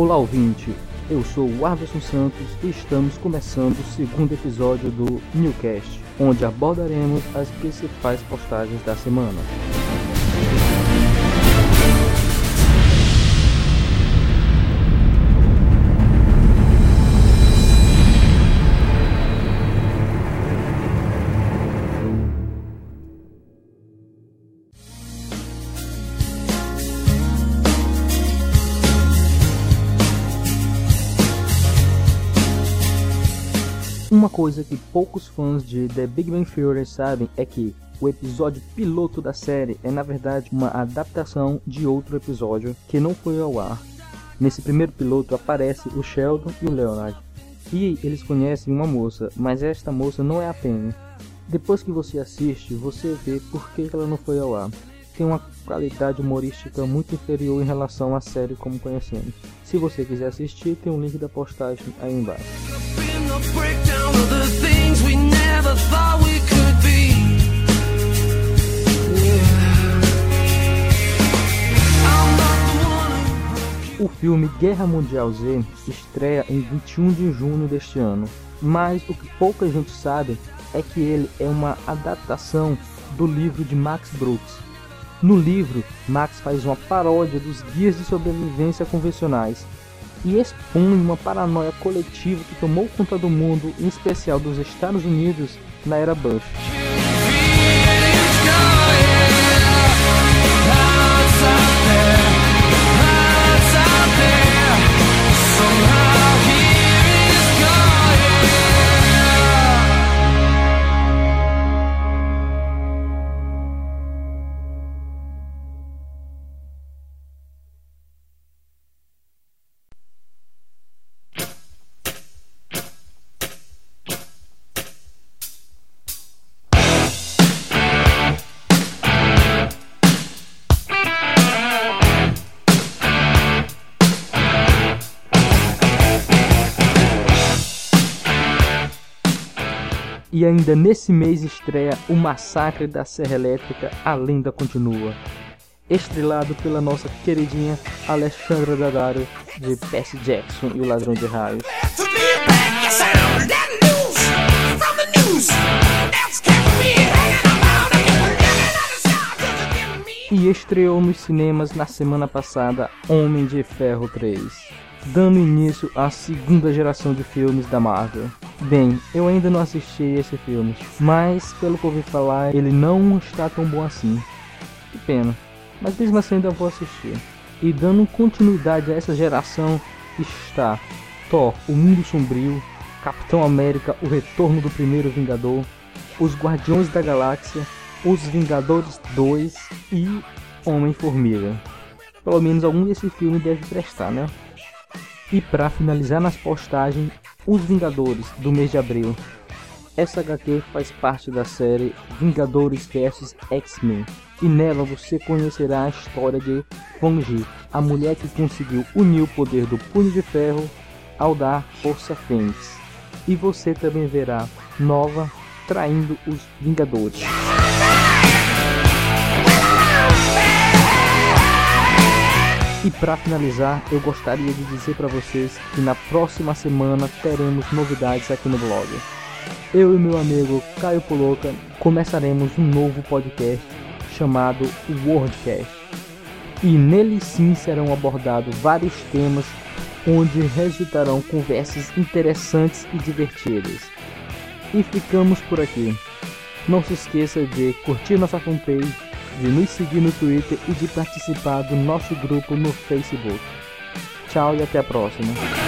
Olá ouvinte, eu sou o Arveson Santos e estamos começando o segundo episódio do Newcast, onde abordaremos as principais postagens da semana. Uma coisa que poucos fãs de The Big Bang Theory sabem é que o episódio piloto da série é na verdade uma adaptação de outro episódio que não foi ao ar. Nesse primeiro piloto aparece o Sheldon e o Leonard, e eles conhecem uma moça, mas esta moça não é a Penny. Depois que você assiste, você vê por que ela não foi ao ar. Tem uma qualidade humorística muito inferior em relação à série como conhecemos. Se você quiser assistir, tem um link da postagem aí embaixo. O filme Guerra Mundial Z estreia em 21 de junho deste ano, mas o que pouca gente sabe é que ele é uma adaptação do livro de Max Brooks. No livro, Max faz uma paródia dos guias de sobrevivência convencionais e expõe uma paranoia coletiva que tomou conta do mundo, em especial dos Estados Unidos, na era Bush. E ainda nesse mês estreia O Massacre da Serra Elétrica, A Lenda Continua, estrelado pela nossa queridinha Alexandra Daddario de Percy Jackson e o Ladrão de Raios. E estreou nos cinemas na semana passada Homem de Ferro 3, dando início à segunda geração de filmes da Marvel. Bem, eu ainda não assisti esse filme, mas pelo que ouvi falar, ele não está tão bom assim. Que pena, mas mesmo assim ainda vou assistir. E dando continuidade a essa geração está Thor, O Mundo Sombrio, Capitão América, O Retorno do Primeiro Vingador, Os Guardiões da Galáxia, Os Vingadores 2 e Homem-Formiga. Pelo menos algum desse filme deve prestar, né? E para finalizar nas postagens, Os Vingadores, do mês de abril. Essa HQ faz parte da série Vingadores vs X-Men, e nela você conhecerá a história de Wong Ji, a mulher que conseguiu unir o poder do Punho de Ferro ao dar Força Fênix. E você também verá Nova traindo os Vingadores. E para finalizar, eu gostaria de dizer para vocês que na próxima semana teremos novidades aqui no blog. Eu e meu amigo Caio Poloca começaremos um novo podcast chamado Worldcast. E nele sim serão abordados vários temas onde resultarão conversas interessantes e divertidas. E ficamos por aqui. Não se esqueça de curtir nossa fanpage, de nos seguir no Twitter e de participar do nosso grupo no Facebook. Tchau e até a próxima.